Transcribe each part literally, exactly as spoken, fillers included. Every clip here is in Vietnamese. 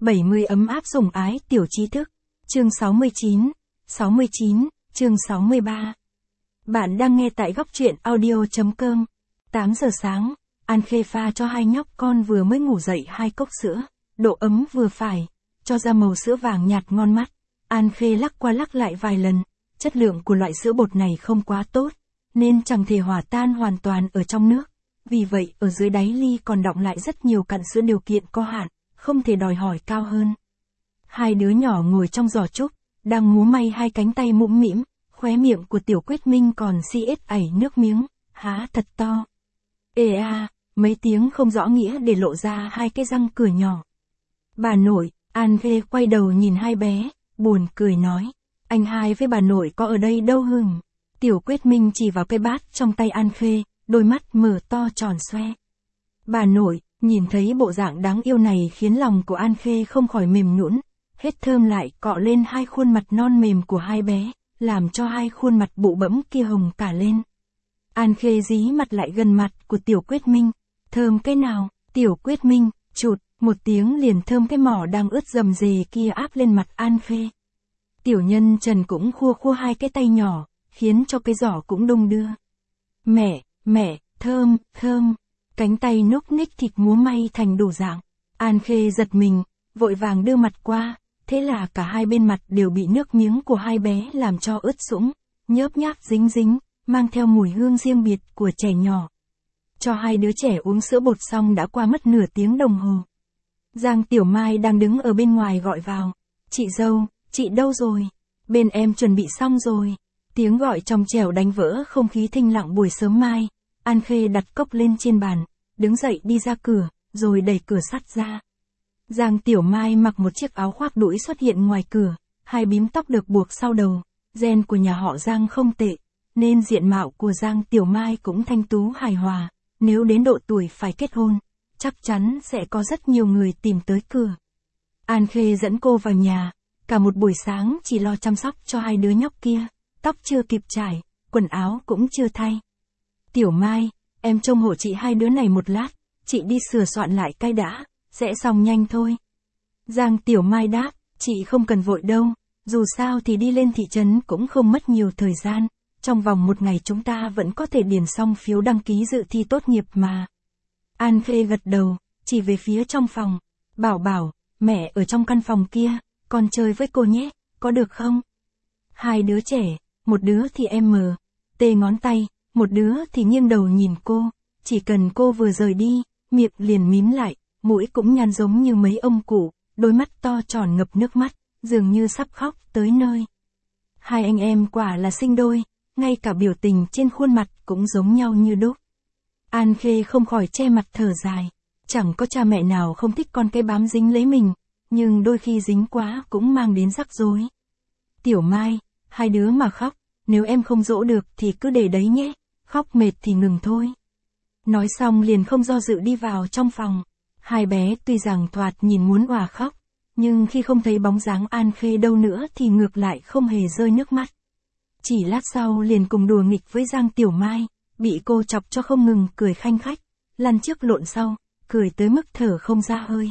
bảy mươi ấm áp sủng ái tiểu trí thức. Chương sáu mươi chín. sáu mươi chín, chương sáu mươi ba. Bạn đang nghe tại góc truyện audio.com. tám giờ sáng, An Khê pha cho hai nhóc con vừa mới ngủ dậy hai cốc sữa, độ ấm vừa phải, cho ra màu sữa vàng nhạt ngon mắt. An Khê lắc qua lắc lại vài lần, chất lượng của loại sữa bột này không quá tốt, nên chẳng thể hòa tan hoàn toàn ở trong nước. Vì vậy, ở dưới đáy ly còn đọng lại rất nhiều cặn sữa, điều kiện có hạn, không thể đòi hỏi cao hơn. Hai đứa nhỏ ngồi trong giỏ trúc, đang múa may hai cánh tay mũm mĩm, khóe miệng của Tiểu Quyết Minh còn si ết ảy nước miếng, há thật to. Ê a, mấy tiếng không rõ nghĩa để lộ ra hai cái răng cửa nhỏ. Bà nội, An Khê quay đầu nhìn hai bé, buồn cười nói, anh hai với bà nội có ở đây đâu hừng. Tiểu Quyết Minh chỉ vào cái bát trong tay An Khê, đôi mắt mở to tròn xoe. Bà nội, nhìn thấy bộ dạng đáng yêu này khiến lòng của An Khê không khỏi mềm nhũn, hết thơm lại cọ lên hai khuôn mặt non mềm của hai bé, làm cho hai khuôn mặt bụ bẫm kia hồng cả lên. An Khê dí mặt lại gần mặt của Tiểu Quyết Minh, thơm cái nào? Tiểu Quyết Minh, chụt, một tiếng liền thơm cái mỏ đang ướt rầm rề kia áp lên mặt An Khê. Tiểu Nhân Trần cũng khua khua hai cái tay nhỏ, khiến cho cái giỏ cũng đung đưa. Mẹ, mẹ, thơm, thơm. Cánh tay núc ních thịt múa may thành đủ dạng. An Khê giật mình, vội vàng đưa mặt qua, thế là cả hai bên mặt đều bị nước miếng của hai bé làm cho ướt sũng, nhớp nháp dính dính, mang theo mùi hương riêng biệt của trẻ nhỏ. Cho hai đứa trẻ uống sữa bột xong đã qua mất nửa tiếng đồng hồ. Giang Tiểu Mai đang đứng ở bên ngoài gọi vào. Chị dâu, chị đâu rồi? Bên em chuẩn bị xong rồi. Tiếng gọi trong trẻo đánh vỡ không khí thinh lặng buổi sớm mai. An Khê đặt cốc lên trên bàn, đứng dậy đi ra cửa, rồi đẩy cửa sắt ra. Giang Tiểu Mai mặc một chiếc áo khoác đũi xuất hiện ngoài cửa, hai bím tóc được buộc sau đầu. Gen của nhà họ Giang không tệ, nên diện mạo của Giang Tiểu Mai cũng thanh tú hài hòa. Nếu đến độ tuổi phải kết hôn, chắc chắn sẽ có rất nhiều người tìm tới cửa. An Khê dẫn cô vào nhà, cả một buổi sáng chỉ lo chăm sóc cho hai đứa nhóc kia, tóc chưa kịp trải, quần áo cũng chưa thay. Tiểu Mai, em trông hộ chị hai đứa này một lát, chị đi sửa soạn lại cái đã, sẽ xong nhanh thôi. Giang Tiểu Mai đáp, chị không cần vội đâu, dù sao thì đi lên thị trấn cũng không mất nhiều thời gian, trong vòng một ngày chúng ta vẫn có thể điền xong phiếu đăng ký dự thi tốt nghiệp mà. An Khê gật đầu, chỉ về phía trong phòng, bảo bảo, mẹ ở trong căn phòng kia, con chơi với cô nhé, có được không? Hai đứa trẻ, một đứa thì em mờ, tê ngón tay, một đứa thì nghiêng đầu nhìn cô, chỉ cần cô vừa rời đi, miệng liền mím lại, mũi cũng nhăn giống như mấy ông cụ, đôi mắt to tròn ngập nước mắt, dường như sắp khóc tới nơi. Hai anh em quả là sinh đôi, ngay cả biểu tình trên khuôn mặt cũng giống nhau như đúc. An Khê không khỏi che mặt thở dài, chẳng có cha mẹ nào không thích con cái bám dính lấy mình, nhưng đôi khi dính quá cũng mang đến rắc rối. Tiểu Mai, hai đứa mà khóc, nếu em không dỗ được thì cứ để đấy nhé, khóc mệt thì ngừng thôi. Nói xong liền không do dự đi vào trong phòng. Hai bé tuy rằng thoạt nhìn muốn òa khóc, nhưng khi không thấy bóng dáng An Khê đâu nữa thì ngược lại không hề rơi nước mắt. Chỉ lát sau liền cùng đùa nghịch với Giang Tiểu Mai, bị cô chọc cho không ngừng cười khanh khách, lăn trước lộn sau, cười tới mức thở không ra hơi.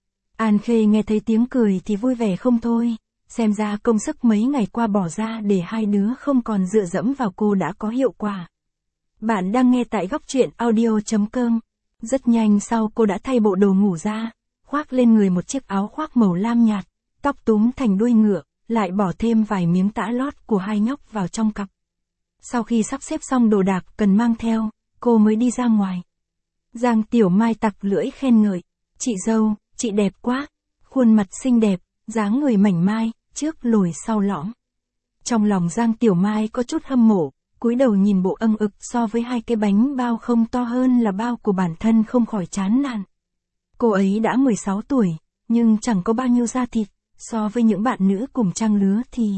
An Khê nghe thấy tiếng cười thì vui vẻ không thôi, xem ra công sức mấy ngày qua bỏ ra để hai đứa không còn dựa dẫm vào cô đã có hiệu quả. Bạn đang nghe tại góc truyện audio.com. Rất nhanh sau cô đã thay bộ đồ ngủ ra, khoác lên người một chiếc áo khoác màu lam nhạt, tóc túm thành đuôi ngựa, lại bỏ thêm vài miếng tã lót của hai nhóc vào trong cặp. Sau khi sắp xếp xong đồ đạc cần mang theo, cô mới đi ra ngoài. Giang Tiểu Mai tặc lưỡi khen ngợi, chị dâu, chị đẹp quá, khuôn mặt xinh đẹp, dáng người mảnh mai, trước lồi sau lõm. Trong lòng Giang Tiểu Mai có chút hâm mộ, cúi đầu nhìn bộ âng ực so với hai cái bánh bao không to hơn là bao của bản thân không khỏi chán nản. Cô ấy đã mười sáu tuổi, nhưng chẳng có bao nhiêu da thịt, so với những bạn nữ cùng trang lứa thì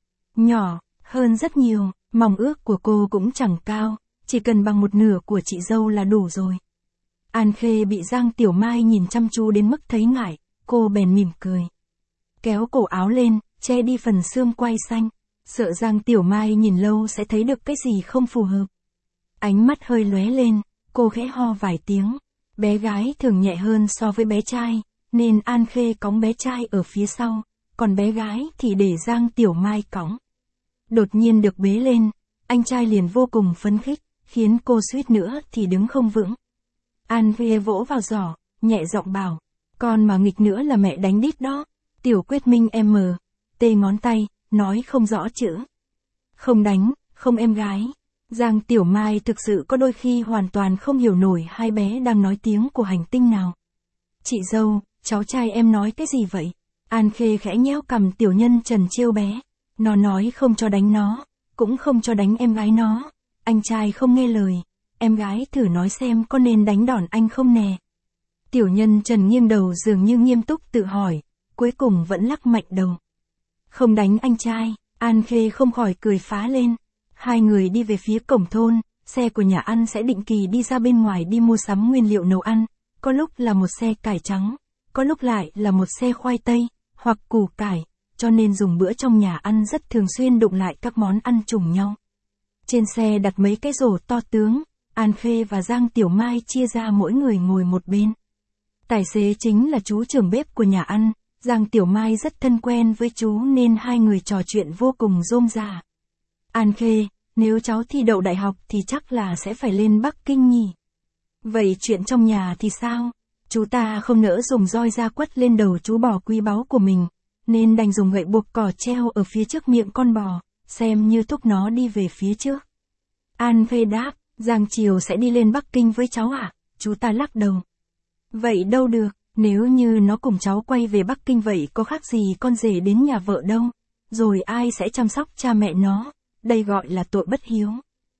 nhỏ hơn rất nhiều, mong ước của cô cũng chẳng cao, chỉ cần bằng một nửa của chị dâu là đủ rồi. An Khê bị Giang Tiểu Mai nhìn chăm chú đến mức thấy ngại, cô bèn mỉm cười. Kéo cổ áo lên, che đi phần xương quai xanh, sợ Giang Tiểu Mai nhìn lâu sẽ thấy được cái gì không phù hợp. Ánh mắt hơi lóe lên, cô khẽ ho vài tiếng, bé gái thường nhẹ hơn so với bé trai, nên An Khê cõng bé trai ở phía sau, còn bé gái thì để Giang Tiểu Mai cõng. Đột nhiên được bế lên, anh trai liền vô cùng phấn khích, khiến cô suýt nữa thì đứng không vững. An Khê vỗ vào giỏ, nhẹ giọng bảo, con mà nghịch nữa là mẹ đánh đít đó. Tiểu Quyết Minh em mờ, tê ngón tay, nói không rõ chữ. Không đánh, không em gái. Giang Tiểu Mai thực sự có đôi khi hoàn toàn không hiểu nổi hai bé đang nói tiếng của hành tinh nào. Chị dâu, cháu trai em nói cái gì vậy? An Khê khẽ nhéo cằm Tiểu Nhân Trần trêu bé. Nó nói không cho đánh nó, cũng không cho đánh em gái nó. Anh trai không nghe lời, em gái thử nói xem có nên đánh đòn anh không nè. Tiểu Nhân Trần nghiêng đầu dường như nghiêm túc tự hỏi, cuối cùng vẫn lắc mạnh đầu. Không đánh anh trai. An Khê không khỏi cười phá lên. Hai người đi về phía cổng thôn, xe của nhà ăn sẽ định kỳ đi ra bên ngoài đi mua sắm nguyên liệu nấu ăn, có lúc là một xe cải trắng, có lúc lại là một xe khoai tây, hoặc củ cải, cho nên dùng bữa trong nhà ăn rất thường xuyên đụng lại các món ăn trùng nhau. Trên xe đặt mấy cái rổ to tướng, An Khê và Giang Tiểu Mai chia ra mỗi người ngồi một bên. Tài xế chính là chú trưởng bếp của nhà ăn, Giang Tiểu Mai rất thân quen với chú nên hai người trò chuyện vô cùng rôm rả. An Khê, nếu cháu thi đậu đại học thì chắc là sẽ phải lên Bắc Kinh nhỉ? Vậy chuyện trong nhà thì sao? Chú ta không nỡ dùng roi ra quất lên đầu chú bò quý báu của mình, nên đành dùng gậy buộc cỏ treo ở phía trước miệng con bò, xem như thúc nó đi về phía trước. An Khê đáp, Giang chiều sẽ đi lên Bắc Kinh với cháu à? Chú ta lắc đầu. Vậy đâu được, nếu như nó cùng cháu quay về Bắc Kinh vậy có khác gì con rể đến nhà vợ đâu, rồi ai sẽ chăm sóc cha mẹ nó, đây gọi là tội bất hiếu.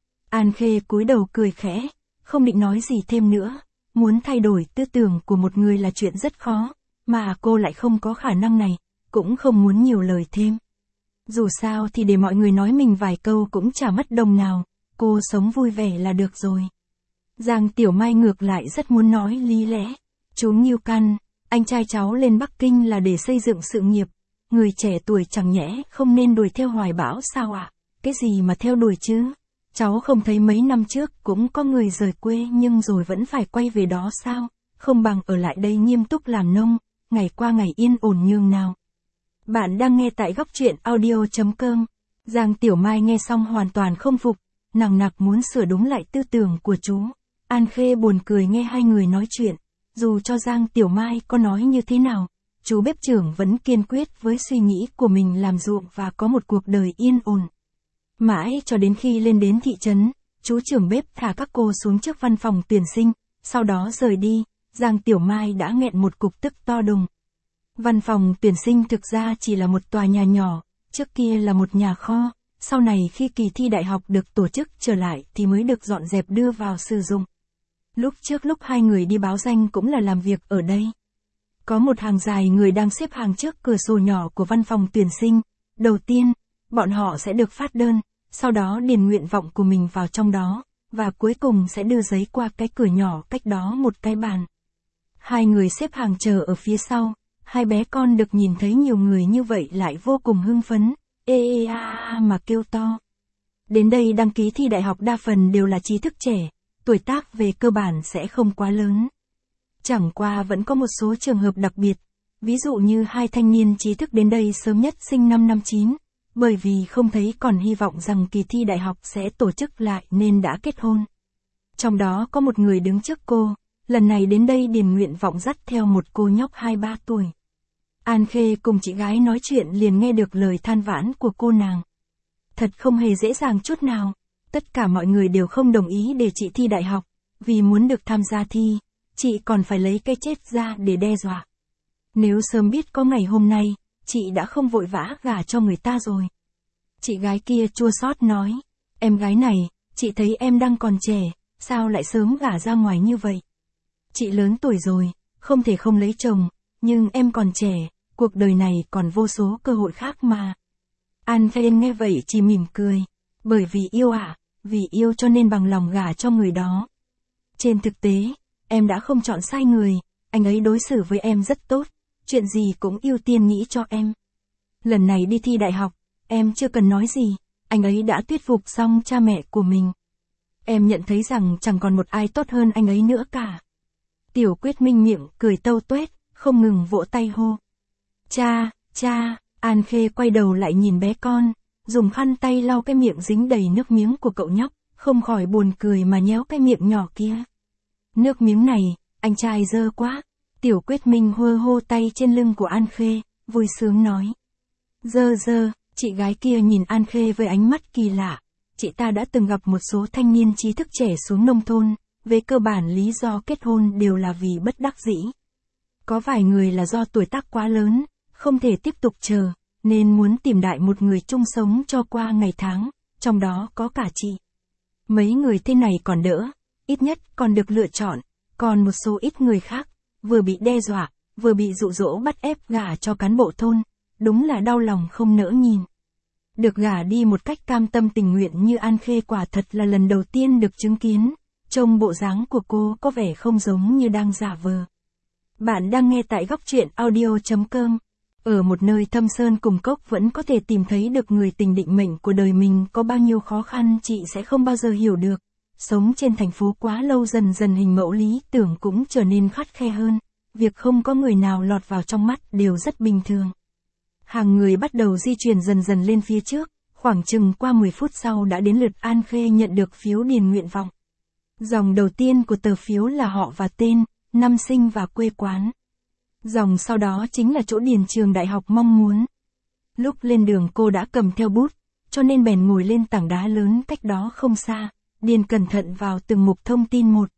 An Khê cúi đầu cười khẽ, không định nói gì thêm nữa, muốn thay đổi tư tưởng của một người là chuyện rất khó, mà cô lại không có khả năng này, cũng không muốn nhiều lời thêm. Dù sao thì để mọi người nói mình vài câu cũng chả mất đồng nào, cô sống vui vẻ là được rồi. Giang Tiểu Mai ngược lại rất muốn nói lý lẽ. Chú Ngưu Căn, anh trai cháu lên Bắc Kinh là để xây dựng sự nghiệp, người trẻ tuổi chẳng nhẽ không nên đuổi theo hoài bão sao ạ? À? Cái gì mà theo đuổi chứ? Cháu không thấy mấy năm trước cũng có người rời quê nhưng rồi vẫn phải quay về đó sao? Không bằng ở lại đây nghiêm túc làm nông, ngày qua ngày yên ổn nhường nào. Bạn đang nghe tại góc truyện audio chấm com. Giang Tiểu Mai nghe xong hoàn toàn không phục, nằng nặc muốn sửa đúng lại tư tưởng của chú. An Khê buồn cười nghe hai người nói chuyện. Dù cho Giang Tiểu Mai có nói như thế nào, chú bếp trưởng vẫn kiên quyết với suy nghĩ của mình làm ruộng và có một cuộc đời yên ổn. Mãi cho đến khi lên đến thị trấn, chú trưởng bếp thả các cô xuống trước văn phòng tuyển sinh, sau đó rời đi, Giang Tiểu Mai đã nghẹn một cục tức to đùng. Văn phòng tuyển sinh thực ra chỉ là một tòa nhà nhỏ, trước kia là một nhà kho, sau này khi kỳ thi đại học được tổ chức trở lại thì mới được dọn dẹp đưa vào sử dụng. Lúc trước lúc hai người đi báo danh cũng là làm việc ở đây. Có một hàng dài người đang xếp hàng trước cửa sổ nhỏ của văn phòng tuyển sinh. Đầu tiên, bọn họ sẽ được phát đơn, sau đó điền nguyện vọng của mình vào trong đó, và cuối cùng sẽ đưa giấy qua cái cửa nhỏ cách đó một cái bàn. Hai người xếp hàng chờ ở phía sau, hai bé con được nhìn thấy nhiều người như vậy lại vô cùng hưng phấn, ê ê a a mà kêu to. Đến đây đăng ký thi đại học đa phần đều là trí thức trẻ, tuổi tác về cơ bản sẽ không quá lớn. Chẳng qua vẫn có một số trường hợp đặc biệt, ví dụ như hai thanh niên trí thức đến đây sớm nhất sinh năm năm chín, bởi vì không thấy còn hy vọng rằng kỳ thi đại học sẽ tổ chức lại nên đã kết hôn. Trong đó có một người đứng trước cô, lần này đến đây điền nguyện vọng dắt theo một cô nhóc hai ba tuổi. An Khê cùng chị gái nói chuyện liền nghe được lời than vãn của cô nàng. Thật không hề dễ dàng chút nào, tất cả mọi người đều không đồng ý để chị thi đại học, vì muốn được tham gia thi, chị còn phải lấy cái chết ra để đe dọa. Nếu sớm biết có ngày hôm nay, chị đã không vội vã gả cho người ta rồi. Chị gái kia chua xót nói, em gái này, chị thấy em đang còn trẻ, sao lại sớm gả ra ngoài như vậy? Chị lớn tuổi rồi, không thể không lấy chồng, nhưng em còn trẻ, cuộc đời này còn vô số cơ hội khác mà. An Khê nghe vậy chỉ mỉm cười, bởi vì yêu ạ, à, vì yêu cho nên bằng lòng gả cho người đó. Trên thực tế, em đã không chọn sai người, anh ấy đối xử với em rất tốt, chuyện gì cũng ưu tiên nghĩ cho em. Lần này đi thi đại học, em chưa cần nói gì, anh ấy đã thuyết phục xong cha mẹ của mình. Em nhận thấy rằng chẳng còn một ai tốt hơn anh ấy nữa cả. Tiểu Quyết Minh miệng cười tâu tuét, không ngừng vỗ tay hô. Cha, cha, An Khê quay đầu lại nhìn bé con, dùng khăn tay lau cái miệng dính đầy nước miếng của cậu nhóc, không khỏi buồn cười mà nhéo cái miệng nhỏ kia. Nước miếng này, anh trai dơ quá. Tiểu Quyết Minh hơ hô tay trên lưng của An Khê, vui sướng nói. Dơ dơ, chị gái kia nhìn An Khê với ánh mắt kỳ lạ. Chị ta đã từng gặp một số thanh niên trí thức trẻ xuống nông thôn, về cơ bản lý do kết hôn đều là vì bất đắc dĩ. Có vài người là do tuổi tác quá lớn, không thể tiếp tục chờ, nên muốn tìm đại một người chung sống cho qua ngày tháng, trong đó có cả chị. Mấy người thế này còn đỡ, ít nhất còn được lựa chọn, còn một số ít người khác, vừa bị đe dọa, vừa bị dụ dỗ bắt ép gả cho cán bộ thôn, đúng là đau lòng không nỡ nhìn. Được gả đi một cách cam tâm tình nguyện như An Khê quả thật là lần đầu tiên được chứng kiến, trông bộ dáng của cô có vẻ không giống như đang giả vờ. Bạn đang nghe tại góc truyện audio chấm com. Ở một nơi thâm sơn cùng cốc vẫn có thể tìm thấy được người tình định mệnh của đời mình, có bao nhiêu khó khăn chị sẽ không bao giờ hiểu được. Sống trên thành phố quá lâu dần dần hình mẫu lý tưởng cũng trở nên khắt khe hơn, việc không có người nào lọt vào trong mắt đều rất bình thường. Hàng người bắt đầu di chuyển dần dần lên phía trước, khoảng chừng qua mười phút sau đã đến lượt An Khê nhận được phiếu điền nguyện vọng. Dòng đầu tiên của tờ phiếu là họ và tên, năm sinh và quê quán. Dòng sau đó chính là chỗ điền trường đại học mong muốn. Lúc lên đường cô đã cầm theo bút, cho nên bèn ngồi lên tảng đá lớn cách đó không xa, điền cẩn thận vào từng mục thông tin một.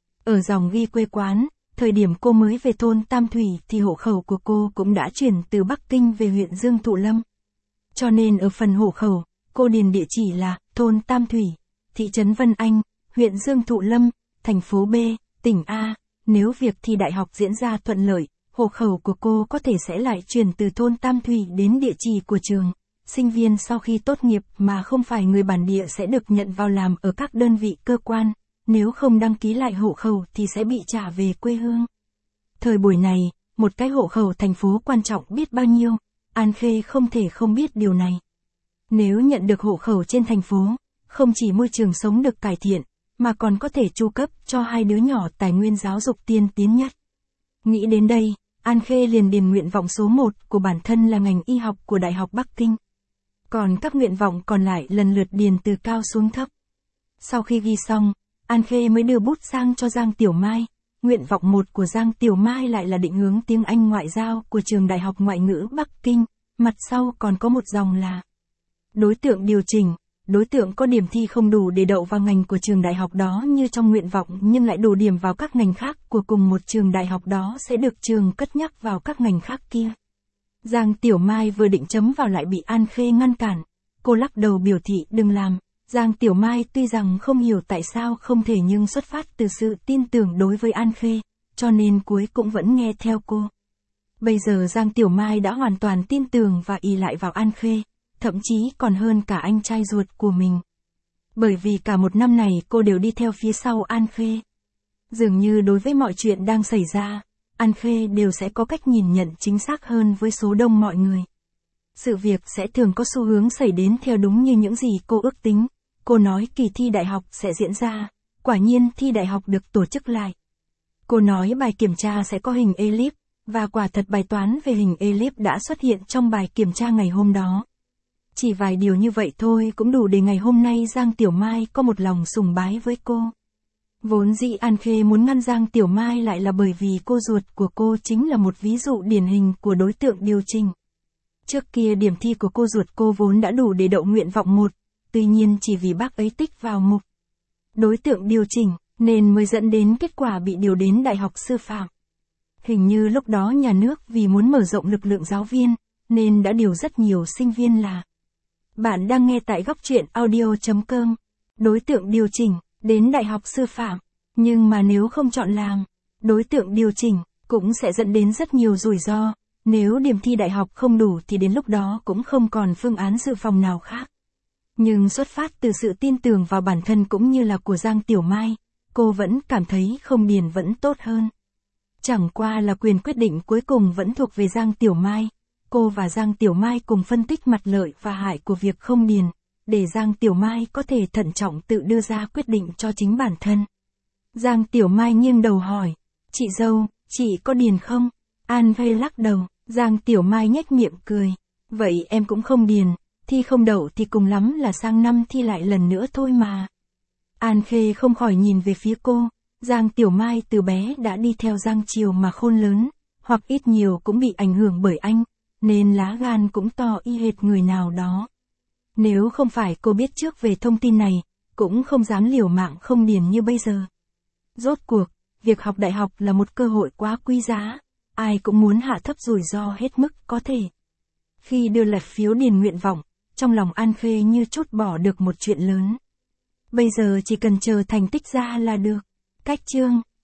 Ở dòng ghi quê quán, thời điểm cô mới về thôn Tam Thủy thì hộ khẩu của cô cũng đã chuyển từ Bắc Kinh về huyện Dương Thụ Lâm. Cho nên ở phần hộ khẩu, cô điền địa chỉ là thôn Tam Thủy, thị trấn Vân Anh, huyện Dương Thụ Lâm, thành phố B, tỉnh A. Nếu việc thi đại học diễn ra thuận lợi, hộ khẩu của cô có thể sẽ lại chuyển từ thôn Tam Thủy đến địa chỉ của trường. Sinh viên sau khi tốt nghiệp mà không phải người bản địa sẽ được nhận vào làm ở các đơn vị cơ quan, nếu không đăng ký lại hộ khẩu thì sẽ bị trả về quê hương. Thời buổi này, một cái hộ khẩu thành phố quan trọng biết bao nhiêu, An Khê không thể không biết điều này. Nếu nhận được hộ khẩu trên thành phố, không chỉ môi trường sống được cải thiện, mà còn có thể chu cấp cho hai đứa nhỏ tài nguyên giáo dục tiên tiến nhất. Nghĩ đến đây, An Khê liền điền nguyện vọng số một của bản thân là ngành y học của Đại học Bắc Kinh. Còn các nguyện vọng còn lại lần lượt điền từ cao xuống thấp. Sau khi ghi xong, An Khê mới đưa bút sang cho Giang Tiểu Mai. Nguyện vọng một của Giang Tiểu Mai lại là định hướng tiếng Anh ngoại giao của trường Đại học Ngoại ngữ Bắc Kinh, mặt sau còn có một dòng là đối tượng điều chỉnh. Đối tượng có điểm thi không đủ để đậu vào ngành của trường đại học đó như trong nguyện vọng nhưng lại đủ điểm vào các ngành khác của cùng một trường đại học đó sẽ được trường cất nhắc vào các ngành khác kia. Giang Tiểu Mai vừa định chấm vào lại bị An Khê ngăn cản. Cô lắc đầu biểu thị đừng làm. Giang Tiểu Mai tuy rằng không hiểu tại sao không thể nhưng xuất phát từ sự tin tưởng đối với An Khê, cho nên cuối cũng vẫn nghe theo cô. Bây giờ Giang Tiểu Mai đã hoàn toàn tin tưởng và ỷ lại vào An Khê, thậm chí còn hơn cả anh trai ruột của mình. Bởi vì cả một năm này cô đều đi theo phía sau An Khê. Dường như đối với mọi chuyện đang xảy ra, An Khê đều sẽ có cách nhìn nhận chính xác hơn với số đông mọi người. Sự việc sẽ thường có xu hướng xảy đến theo đúng như những gì cô ước tính. Cô nói kỳ thi đại học sẽ diễn ra, quả nhiên thi đại học được tổ chức lại. Cô nói bài kiểm tra sẽ có hình elip, và quả thật bài toán về hình elip đã xuất hiện trong bài kiểm tra ngày hôm đó. Chỉ vài điều như vậy thôi cũng đủ để ngày hôm nay Giang Tiểu Mai có một lòng sùng bái với cô. Vốn dĩ An Khê muốn ngăn Giang Tiểu Mai lại là bởi vì cô ruột của cô chính là một ví dụ điển hình của đối tượng điều chỉnh. Trước kia điểm thi của cô ruột cô vốn đã đủ để đậu nguyện vọng một, tuy nhiên chỉ vì bác ấy tích vào mục đối tượng điều chỉnh, nên mới dẫn đến kết quả bị điều đến Đại học Sư phạm. Hình như lúc đó nhà nước vì muốn mở rộng lực lượng giáo viên, nên đã điều rất nhiều sinh viên là. Bạn đang nghe tại góc truyện audio chấm com. Đối tượng điều chỉnh, đến Đại học Sư phạm. Nhưng mà nếu không chọn làm, đối tượng điều chỉnh, cũng sẽ dẫn đến rất nhiều rủi ro. Nếu điểm thi đại học không đủ thì đến lúc đó cũng không còn phương án dự phòng nào khác. Nhưng xuất phát từ sự tin tưởng vào bản thân cũng như là của Giang Tiểu Mai, cô vẫn cảm thấy không điền vẫn tốt hơn. Chẳng qua là quyền quyết định cuối cùng vẫn thuộc về Giang Tiểu Mai. Cô và Giang Tiểu Mai cùng phân tích mặt lợi và hại của việc không điền, để Giang Tiểu Mai có thể thận trọng tự đưa ra quyết định cho chính bản thân. Giang Tiểu Mai nghiêng đầu hỏi, chị dâu, chị có điền không? An Khê lắc đầu, Giang Tiểu Mai nhếch miệng cười. Vậy em cũng không điền, thi không đậu thì cùng lắm là sang năm thi lại lần nữa thôi mà. An Khê không khỏi nhìn về phía cô, Giang Tiểu Mai từ bé đã đi theo Giang Triều mà khôn lớn, hoặc ít nhiều cũng bị ảnh hưởng bởi anh, nên lá gan cũng to y hệt người nào đó. Nếu không phải cô biết trước về thông tin này, cũng không dám liều mạng không điền như bây giờ. Rốt cuộc, việc học đại học là một cơ hội quá quý giá, ai cũng muốn hạ thấp rủi ro hết mức có thể. Khi đưa lật phiếu điền nguyện vọng, trong lòng An Khê như trút bỏ được một chuyện lớn. Bây giờ chỉ cần chờ thành tích ra là được. Cách chương